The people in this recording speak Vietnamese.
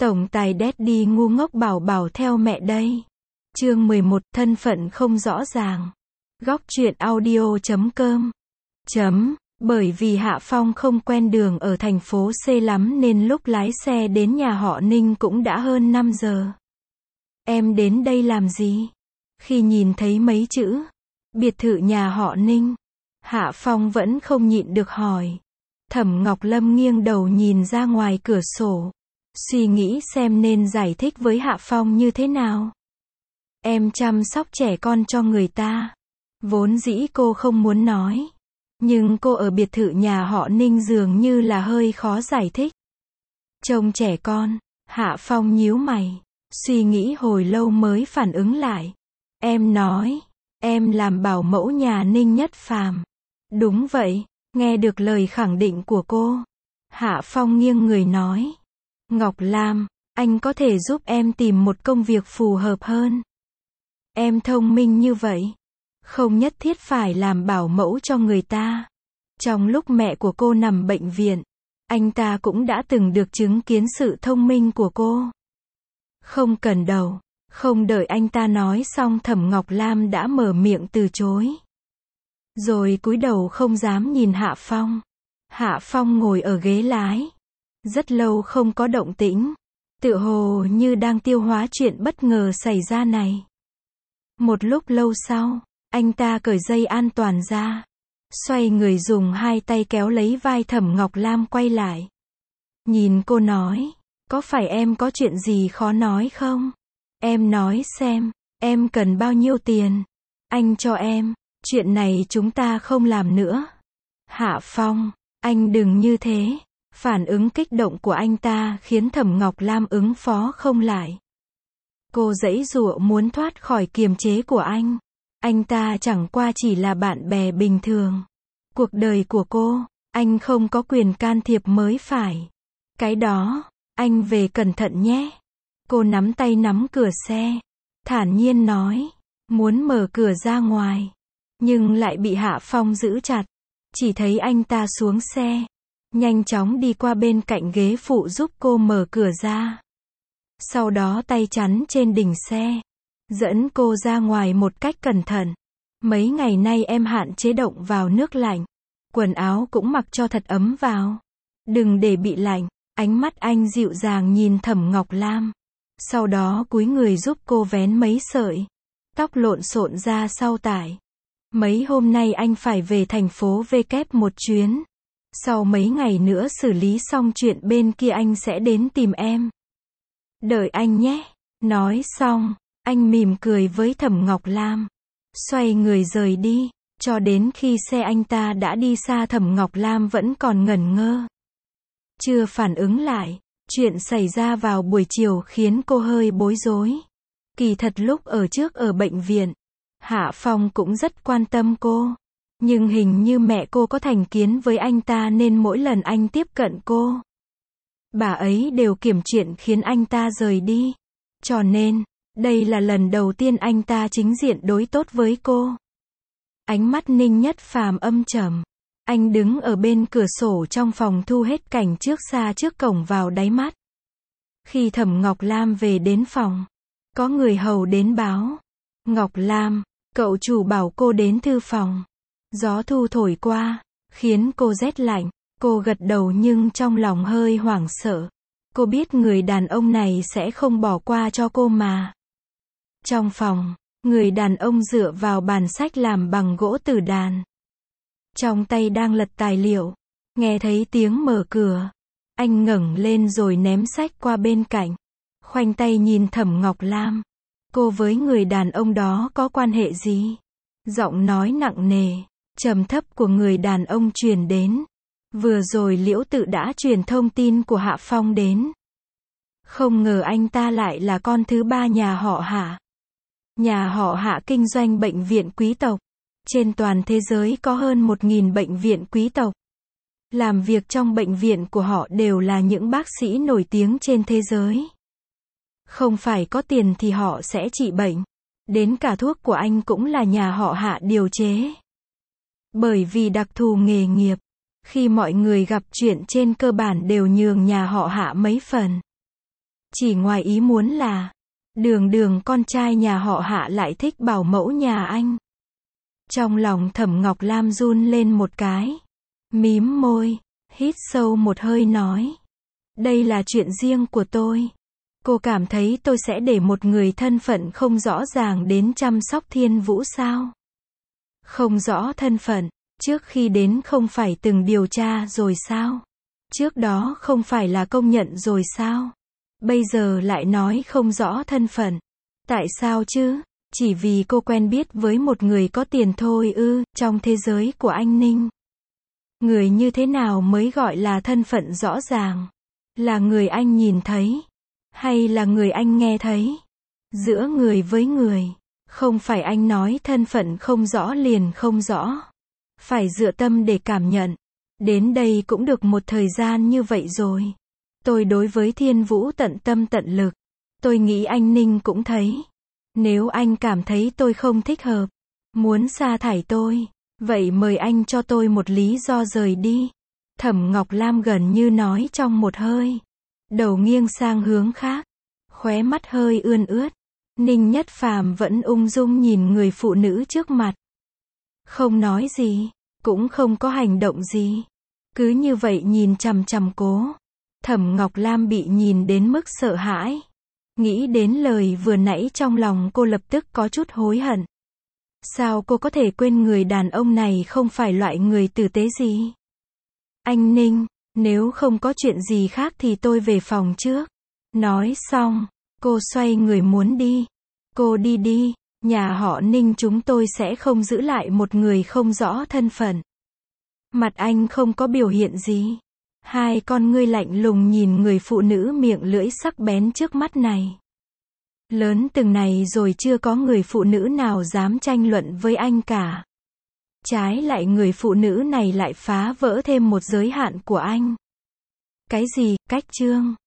Tổng tài Daddy ngu ngốc bảo bảo theo mẹ đây. Chương 11, thân phận không rõ ràng. Góc truyện audio.com. Bởi vì Hạ Phong không quen đường ở thành phố C lắm nên lúc lái xe đến nhà họ Ninh cũng đã hơn 5 giờ. Em đến đây làm gì? Khi nhìn thấy mấy chữ biệt thự nhà họ Ninh, Hạ Phong vẫn không nhịn được hỏi. Thẩm Ngọc Lâm nghiêng đầu nhìn ra ngoài cửa sổ, suy nghĩ xem nên giải thích với Hạ Phong như thế nào. Em chăm sóc trẻ con cho người ta. Vốn dĩ cô không muốn nói, nhưng cô ở biệt thự nhà họ Ninh dường như là hơi khó giải thích. Trông trẻ con, Hạ Phong nhíu mày, suy nghĩ hồi lâu mới phản ứng lại. Em nói, em làm bảo mẫu nhà Ninh Nhất Phàm. Đúng vậy, nghe được lời khẳng định của cô, Hạ Phong nghiêng người nói. Ngọc Lam, anh có thể giúp em tìm một công việc phù hợp hơn. Em thông minh như vậy, không nhất thiết phải làm bảo mẫu cho người ta. Trong lúc mẹ của cô nằm bệnh viện, anh ta cũng đã từng được chứng kiến sự thông minh của cô. Không cần đâu. Không đợi anh ta nói xong Thẩm Ngọc Lam đã mở miệng từ chối. Rồi cúi đầu không dám nhìn Hạ Phong. Hạ Phong ngồi ở ghế lái. Rất lâu không có động tĩnh. Tựa hồ như đang tiêu hóa chuyện bất ngờ xảy ra này. Một lúc lâu sau, anh ta cởi dây an toàn ra. Xoay người dùng hai tay kéo lấy vai Thẩm Ngọc Lam quay lại. Nhìn cô nói, có phải em có chuyện gì khó nói không? Em nói xem, em cần bao nhiêu tiền? Anh cho em, chuyện này chúng ta không làm nữa. Hạ Phong, anh đừng như thế. Phản ứng kích động của anh ta khiến Thẩm Ngọc Lam ứng phó không lại. Cô giãy giụa muốn thoát khỏi kiềm chế của anh. Anh ta chẳng qua chỉ là bạn bè bình thường. Cuộc đời của cô, anh không có quyền can thiệp mới phải. Cái đó, anh về cẩn thận nhé. Cô nắm tay nắm cửa xe, thản nhiên nói, muốn mở cửa ra ngoài, nhưng lại bị Hạ Phong giữ chặt. Chỉ thấy anh ta xuống xe, nhanh chóng đi qua bên cạnh ghế phụ giúp cô mở cửa ra. Sau đó tay chắn trên đỉnh xe, dẫn cô ra ngoài một cách cẩn thận. Mấy ngày nay em hạn chế động vào nước lạnh, quần áo cũng mặc cho thật ấm vào. Đừng để bị lạnh. Ánh mắt anh dịu dàng nhìn Thẩm Ngọc Lam. Sau đó cúi người giúp cô vén mấy sợi tóc lộn xộn ra sau tải. Mấy hôm nay anh phải về thành phố V kép một chuyến. Sau mấy ngày nữa xử lý xong chuyện bên kia anh sẽ đến tìm em. Đợi anh nhé. Nói xong, anh mỉm cười với Thẩm Ngọc Lam. Xoay người rời đi. Cho đến khi xe anh ta đã đi xa Thẩm Ngọc Lam vẫn còn ngẩn ngơ. Chưa phản ứng lại. Chuyện xảy ra vào buổi chiều khiến cô hơi bối rối. Kỳ thật lúc ở trước ở bệnh viện, Hạ Phong cũng rất quan tâm cô. Nhưng hình như mẹ cô có thành kiến với anh ta nên mỗi lần anh tiếp cận cô, bà ấy đều kiềm chuyện khiến anh ta rời đi. Cho nên, đây là lần đầu tiên anh ta chính diện đối tốt với cô. Ánh mắt Ninh Nhất Phàm âm trầm. Anh đứng ở bên cửa sổ trong phòng thu hết cảnh trước xa trước cổng vào đáy mắt. Khi Thẩm Ngọc Lam về đến phòng, có người hầu đến báo. Ngọc Lam, cậu chủ bảo cô đến thư phòng. Gió thu thổi qua, khiến cô rét lạnh. Cô gật đầu nhưng trong lòng hơi hoảng sợ. Cô biết người đàn ông này sẽ không bỏ qua cho cô mà. Trong phòng, người đàn ông dựa vào bàn sách làm bằng gỗ tử đàn. Trong tay đang lật tài liệu. Nghe thấy tiếng mở cửa, anh ngẩng lên rồi ném sách qua bên cạnh. Khoanh tay nhìn Thẩm Ngọc Lam. Cô với người đàn ông đó có quan hệ gì? Giọng nói nặng nề, trầm thấp của người đàn ông truyền đến. Vừa rồi Liễu Tự đã truyền thông tin của Hạ Phong đến. Không ngờ anh ta lại là con thứ ba nhà họ Hạ. Nhà họ Hạ kinh doanh bệnh viện quý tộc. Trên toàn thế giới có hơn 1.000 bệnh viện quý tộc. Làm việc trong bệnh viện của họ đều là những bác sĩ nổi tiếng trên thế giới. Không phải có tiền thì họ sẽ trị bệnh. Đến cả thuốc của anh cũng là nhà họ Hạ điều chế. Bởi vì đặc thù nghề nghiệp, khi mọi người gặp chuyện trên cơ bản đều nhường nhà họ Hạ mấy phần. Chỉ ngoài ý muốn là, đường con trai nhà họ Hạ lại thích bảo mẫu nhà anh. Trong lòng Thẩm Ngọc Lam run lên một cái. Mím môi, hít sâu một hơi nói. Đây là chuyện riêng của tôi. Cô cảm thấy tôi sẽ để một người thân phận không rõ ràng đến chăm sóc Thiên Vũ sao? Không rõ thân phận, trước khi đến không phải từng điều tra rồi sao? Trước đó không phải là công nhận rồi sao? Bây giờ lại nói không rõ thân phận. Tại sao chứ? Chỉ vì cô quen biết với một người có tiền thôi ư, trong thế giới của anh Ninh. Người như thế nào mới gọi là thân phận rõ ràng? Là người anh nhìn thấy? Hay là người anh nghe thấy? Giữa người với người, không phải anh nói thân phận không rõ liền không rõ. Phải dựa tâm để cảm nhận. Đến đây cũng được một thời gian như vậy rồi. Tôi đối với Thiên Vũ tận tâm tận lực. Tôi nghĩ anh Ninh cũng thấy. Nếu anh cảm thấy tôi không thích hợp, muốn sa thải tôi, vậy mời anh cho tôi một lý do rời đi. Thẩm Ngọc Lam gần như nói trong một hơi. Đầu nghiêng sang hướng khác. Khóe mắt hơi ươn ướt. Ninh Nhất Phàm vẫn ung dung nhìn người phụ nữ trước mặt. Không nói gì, cũng không có hành động gì. Cứ như vậy nhìn chằm chằm cô. Thẩm Ngọc Lam bị nhìn đến mức sợ hãi. Nghĩ đến lời vừa nãy trong lòng cô lập tức có chút hối hận. Sao cô có thể quên người đàn ông này không phải loại người tử tế gì? Anh Ninh, nếu không có chuyện gì khác thì tôi về phòng trước. Nói xong, cô xoay người muốn đi. Cô đi đi, nhà họ Ninh chúng tôi sẽ không giữ lại một người không rõ thân phận. Mặt anh không có biểu hiện gì. Hai con ngươi lạnh lùng nhìn người phụ nữ miệng lưỡi sắc bén trước mắt này. Lớn từng này rồi chưa có người phụ nữ nào dám tranh luận với anh cả. Trái lại người phụ nữ này lại phá vỡ thêm một giới hạn của anh. Cái gì, cách chương?